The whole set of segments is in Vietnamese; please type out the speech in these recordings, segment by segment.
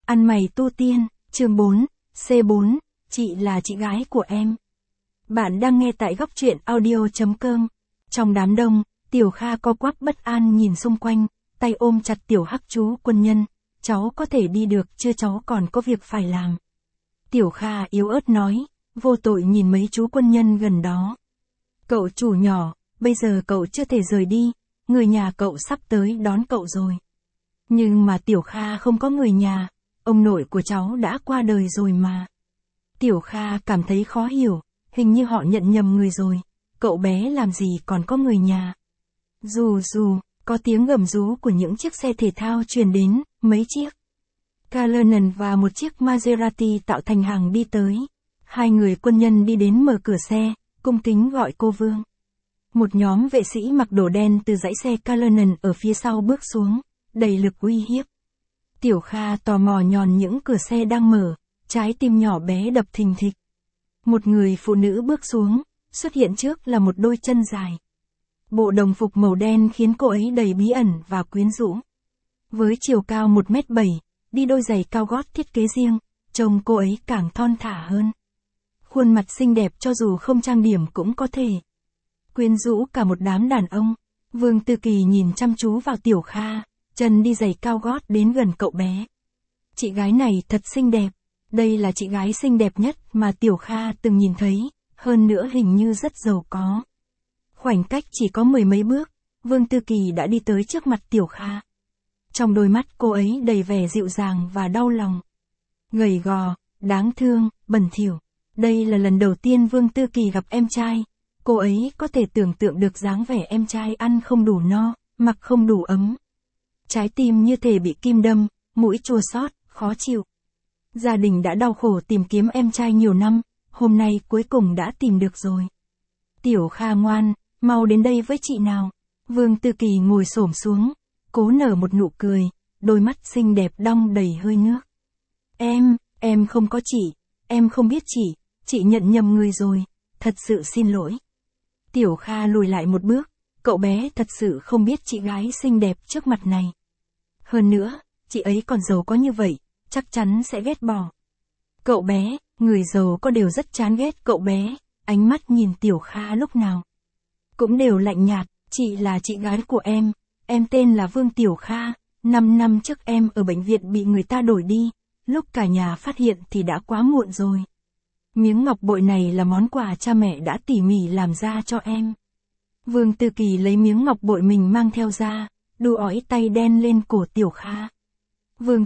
Ăn mày tu tiên, chương 4, C4, chị là chị gái của em. Bạn đang nghe tại góc truyện audio.com. Trong đám đông, Tiểu Kha co quắp bất an nhìn xung quanh, tay ôm chặt Tiểu Hắc chú quân nhân. Cháu có thể đi được chưa, cháu còn có việc phải làm. Tiểu Kha yếu ớt nói, vô tội nhìn mấy chú quân nhân gần đó. Cậu chủ nhỏ, bây giờ cậu chưa thể rời đi, người nhà cậu sắp tới đón cậu rồi. Nhưng mà Tiểu Kha không có người nhà, ông nội của cháu đã qua đời rồi mà. Tiểu Kha cảm thấy khó hiểu, hình như họ nhận nhầm người rồi, cậu bé làm gì còn có người nhà. Dù, có tiếng gầm rú của những chiếc xe thể thao truyền đến, mấy chiếc Cullinan và một chiếc Maserati tạo thành hàng đi tới. Hai người quân nhân đi đến mở cửa xe, cung kính gọi cô Vương. Một nhóm vệ sĩ mặc đồ đen từ dãy xe Cullinan ở phía sau bước xuống, đầy lực uy hiếp. Tiểu Kha tò mò nhòn những cửa xe đang mở, trái tim nhỏ bé đập thình thịch. Một người phụ nữ bước xuống, xuất hiện trước là một đôi chân dài. Bộ đồng phục màu đen khiến cô ấy đầy bí ẩn và quyến rũ. Với chiều cao 1m7, đi đôi giày cao gót thiết kế riêng, trông cô ấy càng thon thả hơn. Khuôn mặt xinh đẹp cho dù không trang điểm cũng có thể quyến rũ cả một đám đàn ông. Vương Tư Kỳ nhìn chăm chú vào Tiểu Kha, chân đi giày cao gót đến gần cậu bé. Chị gái này thật xinh đẹp, đây là chị gái xinh đẹp nhất mà Tiểu Kha từng nhìn thấy, hơn nữa hình như rất giàu có. Khoảnh cách chỉ có mười mấy bước, Vương Tư Kỳ đã đi tới trước mặt Tiểu Kha. Trong đôi mắt cô ấy đầy vẻ dịu dàng và đau lòng. Gầy gò, đáng thương, bẩn thỉu. Đây là lần đầu tiên Vương Tư Kỳ gặp em trai. Cô ấy có thể tưởng tượng được dáng vẻ em trai ăn không đủ no, mặc không đủ ấm. Trái tim như thể bị kim đâm, mũi chua xót, khó chịu. Gia đình đã đau khổ tìm kiếm em trai nhiều năm, hôm nay cuối cùng đã tìm được rồi. Tiểu Kha ngoan, mau đến đây với chị nào. Vương Tư Kỳ ngồi xổm xuống, cố nở một nụ cười, đôi mắt xinh đẹp đong đầy hơi nước. Em không có chị, em không biết chị nhận nhầm người rồi, thật sự xin lỗi. Tiểu Kha lùi lại một bước, cậu bé thật sự không biết chị gái xinh đẹp trước mặt này. Hơn nữa, chị ấy còn giàu có như vậy, chắc chắn sẽ ghét bỏ. Cậu bé, người giàu có đều rất chán ghét cậu bé, ánh mắt nhìn Tiểu Kha lúc nào cũng đều lạnh nhạt. Chị là chị gái của em tên là Vương Tiểu Kha, 5 năm trước em ở bệnh viện bị người ta đổi đi, lúc cả nhà phát hiện thì đã quá muộn rồi. Miếng ngọc bội này là món quà cha mẹ đã tỉ mỉ làm ra cho em. Vương Tư Kỳ lấy miếng ngọc bội mình mang theo ra, đu ói tay đen lên cổ Tiểu Kha. Vương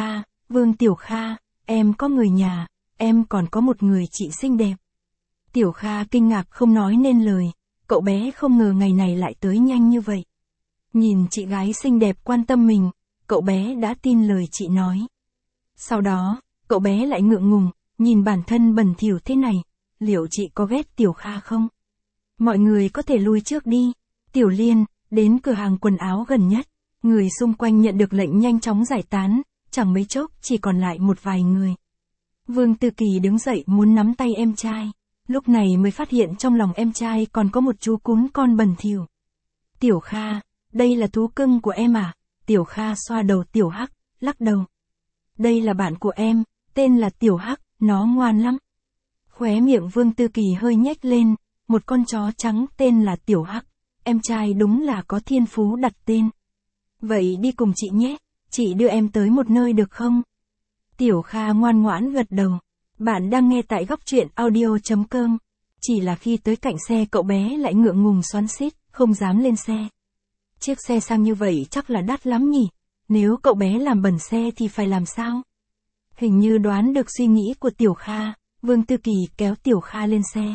Tiểu Kha, em có người nhà, em còn có một người chị xinh đẹp. Tiểu Kha kinh ngạc không nói nên lời, cậu bé không ngờ ngày này lại tới nhanh như vậy. Nhìn chị gái xinh đẹp quan tâm mình, cậu bé đã tin lời chị nói. Sau đó, cậu bé lại ngượng ngùng, nhìn bản thân bẩn thỉu thế này, liệu chị có ghét Tiểu Kha không? Mọi người có thể lui trước đi. Tiểu Liên, đến cửa hàng quần áo gần nhất, người xung quanh nhận được lệnh nhanh chóng giải tán, chẳng mấy chốc chỉ còn lại một vài người. Vương Tư Kỳ đứng dậy muốn nắm tay em trai, lúc này mới phát hiện trong lòng em trai còn có một chú cún con bẩn thỉu. Tiểu Kha, đây là thú cưng của em à? Tiểu Kha xoa đầu Tiểu Hắc, lắc đầu. Đây là bạn của em, tên là Tiểu Hắc, nó ngoan lắm. Khóe miệng Vương Tư Kỳ hơi nhếch lên, một con chó trắng tên là Tiểu Hắc, em trai đúng là có thiên phú đặt tên. Vậy đi cùng chị nhé, chị đưa em tới một nơi được không? Tiểu Kha ngoan ngoãn gật đầu. Bạn đang nghe tại góc truyện audio.com. Chỉ là khi tới cạnh xe cậu bé lại ngượng ngùng xoắn xít, không dám lên xe. Chiếc xe sang như vậy chắc là đắt lắm nhỉ, nếu cậu bé làm bẩn xe thì phải làm sao? Hình như đoán được suy nghĩ của Tiểu Kha, Vương Tư Kỳ kéo Tiểu Kha lên xe.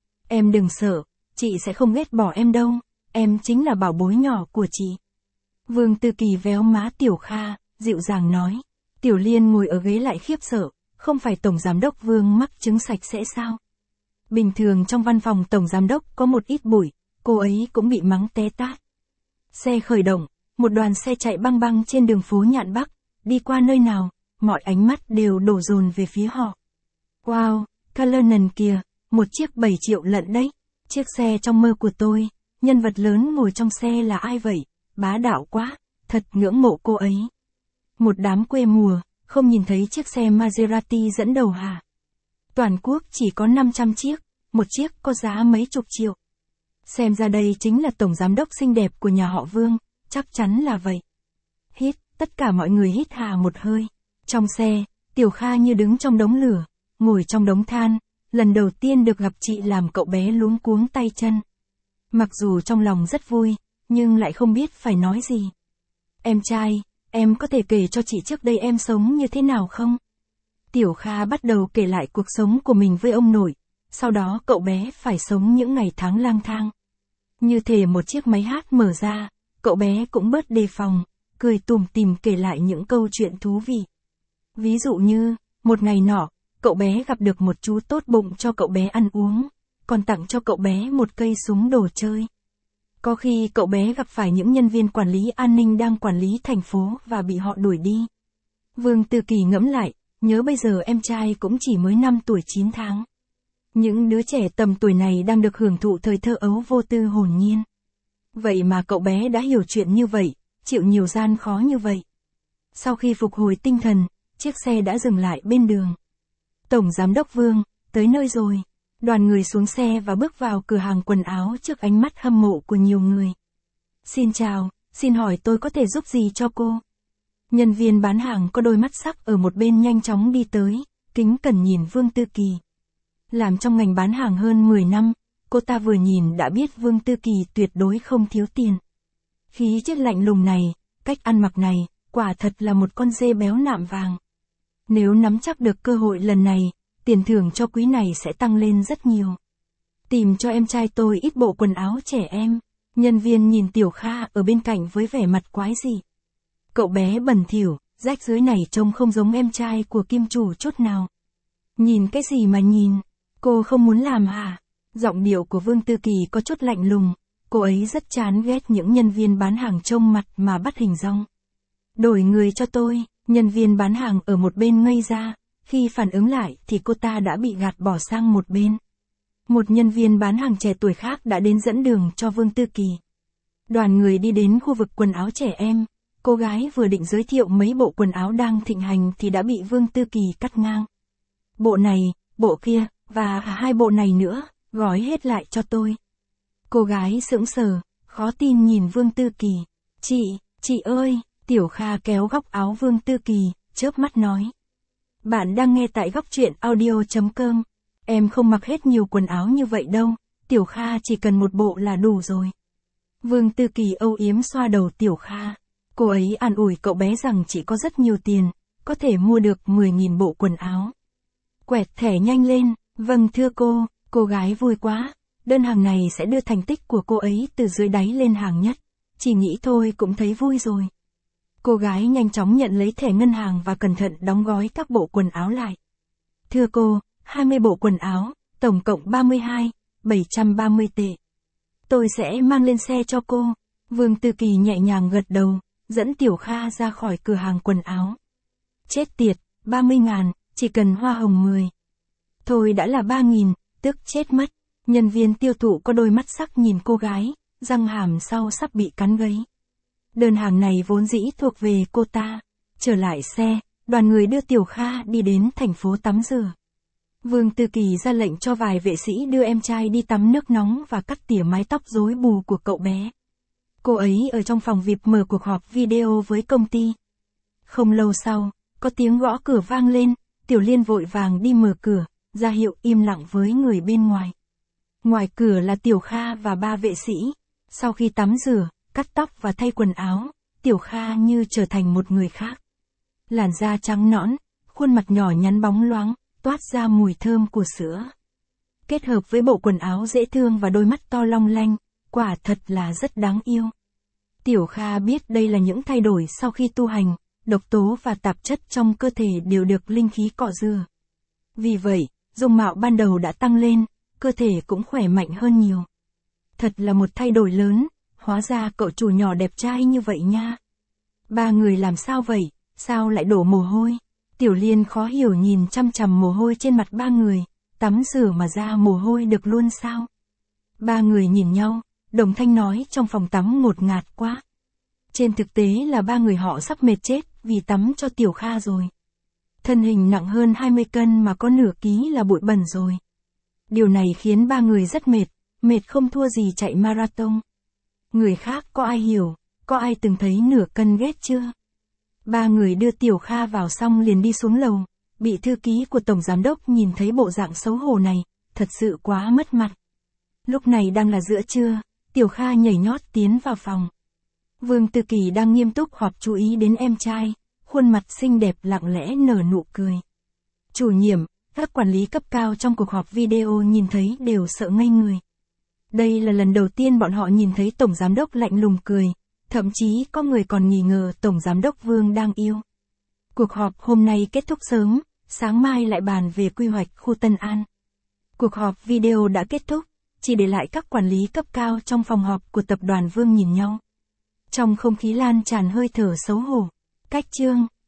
Em đừng sợ, chị sẽ không ghét bỏ em đâu, em chính là bảo bối nhỏ của chị. Vương Tư Kỳ véo má Tiểu Kha, dịu dàng nói. Tiểu Liên ngồi ở ghế lại khiếp sợ, không phải Tổng Giám đốc Vương mắc chứng sạch sẽ sao? Bình thường trong văn phòng Tổng Giám đốc có một ít bụi, cô ấy cũng bị mắng té tát. Xe khởi động, một đoàn xe chạy băng băng trên đường phố Nhạn Bắc, đi qua nơi nào, mọi ánh mắt đều đổ dồn về phía họ. Wow, Cullinan kìa, một chiếc 7 triệu lận đấy, chiếc xe trong mơ của tôi, nhân vật lớn ngồi trong xe là ai vậy, bá đạo quá, thật ngưỡng mộ cô ấy. Một đám quê mùa, không nhìn thấy chiếc xe Maserati dẫn đầu hả? Toàn quốc chỉ có 500 chiếc, một chiếc có giá mấy chục triệu. Xem ra đây chính là tổng giám đốc xinh đẹp của nhà họ Vương, chắc chắn là vậy. Hít, tất cả mọi người hít hà một hơi. Trong xe, Tiểu Kha như đứng trong đống lửa, ngồi trong đống than, lần đầu tiên được gặp chị làm cậu bé luống cuống tay chân. Mặc dù trong lòng rất vui, nhưng lại không biết phải nói gì. Em trai, em có thể kể cho chị trước đây em sống như thế nào không? Tiểu Kha bắt đầu kể lại cuộc sống của mình với ông nội, sau đó cậu bé phải sống những ngày tháng lang thang. Như thể một chiếc máy hát mở ra, cậu bé cũng bớt đề phòng, cười tủm tỉm kể lại những câu chuyện thú vị. Ví dụ như, một ngày nọ, cậu bé gặp được một chú tốt bụng cho cậu bé ăn uống, còn tặng cho cậu bé một cây súng đồ chơi. Có khi cậu bé gặp phải những nhân viên quản lý an ninh đang quản lý thành phố và bị họ đuổi đi. Vương Tư Kỳ ngẫm lại, nhớ bây giờ em trai cũng chỉ mới 5 tuổi 9 tháng. Những đứa trẻ tầm tuổi này đang được hưởng thụ thời thơ ấu vô tư hồn nhiên. Vậy mà cậu bé đã hiểu chuyện như vậy, chịu nhiều gian khó như vậy. Sau khi phục hồi tinh thần, chiếc xe đã dừng lại bên đường. Tổng giám đốc Vương, tới nơi rồi. Đoàn người xuống xe và bước vào cửa hàng quần áo trước ánh mắt hâm mộ của nhiều người. Xin chào, xin hỏi tôi có thể giúp gì cho cô? Nhân viên bán hàng có đôi mắt sắc ở một bên nhanh chóng đi tới, kính cẩn nhìn Vương Tư Kỳ. Làm trong ngành bán hàng hơn 10 năm, cô ta vừa nhìn đã biết Vương Tư Kỳ tuyệt đối không thiếu tiền. Khí chất lạnh lùng này, cách ăn mặc này, quả thật là một con dê béo nạm vàng. Nếu nắm chắc được cơ hội lần này, tiền thưởng cho quý này sẽ tăng lên rất nhiều. Tìm cho em trai tôi ít bộ quần áo trẻ em. Nhân viên nhìn Tiểu Kha ở bên cạnh với vẻ mặt quái dị. Cậu bé bẩn thỉu, rách rưới này trông không giống em trai của kim chủ chút nào. Nhìn cái gì mà nhìn, cô không muốn làm hả? Giọng điệu của Vương Tư Kỳ có chút lạnh lùng, cô ấy rất chán ghét những nhân viên bán hàng trông mặt mà bắt hình dong. Đổi người cho tôi, nhân viên bán hàng ở một bên ngây ra, khi phản ứng lại thì cô ta đã bị gạt bỏ sang một bên. Một nhân viên bán hàng trẻ tuổi khác đã đến dẫn đường cho Vương Tư Kỳ. Đoàn người đi đến khu vực quần áo trẻ em, cô gái vừa định giới thiệu mấy bộ quần áo đang thịnh hành thì đã bị Vương Tư Kỳ cắt ngang. Bộ này, bộ kia, và hai bộ này nữa, gói hết lại cho tôi. Cô gái sững sờ, khó tin nhìn Vương Tư Kỳ. Chị ơi, Tiểu Kha kéo góc áo Vương Tư Kỳ, chớp mắt nói. Bạn đang nghe tại góc truyện audio.com. Em không mặc hết nhiều quần áo như vậy đâu, Tiểu Kha chỉ cần một bộ là đủ rồi. Vương Tư Kỳ âu yếm xoa đầu Tiểu Kha. Cô ấy an ủi cậu bé rằng chỉ có rất nhiều tiền, có thể mua được 10.000 bộ quần áo. Quẹt thẻ nhanh lên, vâng thưa cô gái vui quá, đơn hàng này sẽ đưa thành tích của cô ấy từ dưới đáy lên hàng nhất, chỉ nghĩ thôi cũng thấy vui rồi. Cô gái nhanh chóng nhận lấy thẻ ngân hàng và cẩn thận đóng gói các bộ quần áo lại. Thưa cô, 20 bộ quần áo, tổng cộng 730 tệ. Tôi sẽ mang lên xe cho cô. Vương Tư Kỳ nhẹ nhàng gật đầu, dẫn Tiểu Kha ra khỏi cửa hàng quần áo. Chết tiệt, 30.000, chỉ cần hoa hồng 10. Thôi đã là 3.000, tức chết mất. Nhân viên tiêu thụ có đôi mắt sắc nhìn cô gái, răng hàm sau sắp bị cắn gãy. Đơn hàng này vốn dĩ thuộc về cô ta. Trở lại xe, đoàn người đưa Tiểu Kha đi đến thành phố tắm rửa. Vương Tư Kỳ ra lệnh cho vài vệ sĩ đưa em trai đi tắm nước nóng và cắt tỉa mái tóc rối bù của cậu bé. Cô ấy ở trong phòng VIP mở cuộc họp video với công ty. Không lâu sau, có tiếng gõ cửa vang lên, Tiểu Liên vội vàng đi mở cửa, ra hiệu im lặng với người bên ngoài. Ngoài cửa là Tiểu Kha và 3 vệ sĩ. Sau khi tắm rửa, cắt tóc và thay quần áo, Tiểu Kha như trở thành một người khác. Làn da trắng nõn, khuôn mặt nhỏ nhắn bóng loáng, toát ra mùi thơm của sữa. Kết hợp với bộ quần áo dễ thương và đôi mắt to long lanh, quả thật là rất đáng yêu. Tiểu Kha biết đây là những thay đổi sau khi tu hành, độc tố và tạp chất trong cơ thể đều được linh khí cọ rửa. Vì vậy, dung mạo ban đầu đã tăng lên, cơ thể cũng khỏe mạnh hơn nhiều. Thật là một thay đổi lớn, hóa ra cậu chủ nhỏ đẹp trai như vậy nha. 3 người làm sao vậy, sao lại đổ mồ hôi? Tiểu Liên khó hiểu nhìn chăm chằm mồ hôi trên mặt 3 người, tắm rửa mà ra mồ hôi được luôn sao? 3 người nhìn nhau, đồng thanh nói trong phòng tắm ngột ngạt quá. Trên thực tế là 3 người họ sắp mệt chết vì tắm cho Tiểu Kha rồi. Thân hình nặng hơn 20 cân mà có nửa ký là bụi bẩn rồi. Điều này khiến ba người rất mệt không thua gì chạy marathon. Người khác có ai hiểu, có ai từng thấy nửa cân ghét chưa? Ba người đưa Tiểu Kha vào xong liền đi xuống lầu, bị thư ký của tổng giám đốc nhìn thấy bộ dạng xấu hổ này, thật sự quá mất mặt. Lúc này đang là giữa trưa, Tiểu Kha nhảy nhót tiến vào phòng. Vương Tư Kỳ đang nghiêm túc họp chú ý đến em trai, khuôn mặt xinh đẹp lặng lẽ nở nụ cười. Chủ nhiệm, các quản lý cấp cao trong cuộc họp video nhìn thấy đều sợ ngây người. Đây là lần đầu tiên bọn họ nhìn thấy tổng giám đốc lạnh lùng cười, thậm chí có người còn nghi ngờ tổng giám đốc Vương đang yêu. Cuộc họp hôm nay kết thúc sớm, sáng mai lại bàn về quy hoạch khu Tân An. Cuộc họp video đã kết thúc, chỉ để lại các quản lý cấp cao trong phòng họp của tập đoàn Vương nhìn nhau. Trong không khí lan tràn hơi thở xấu hổ. Cách chương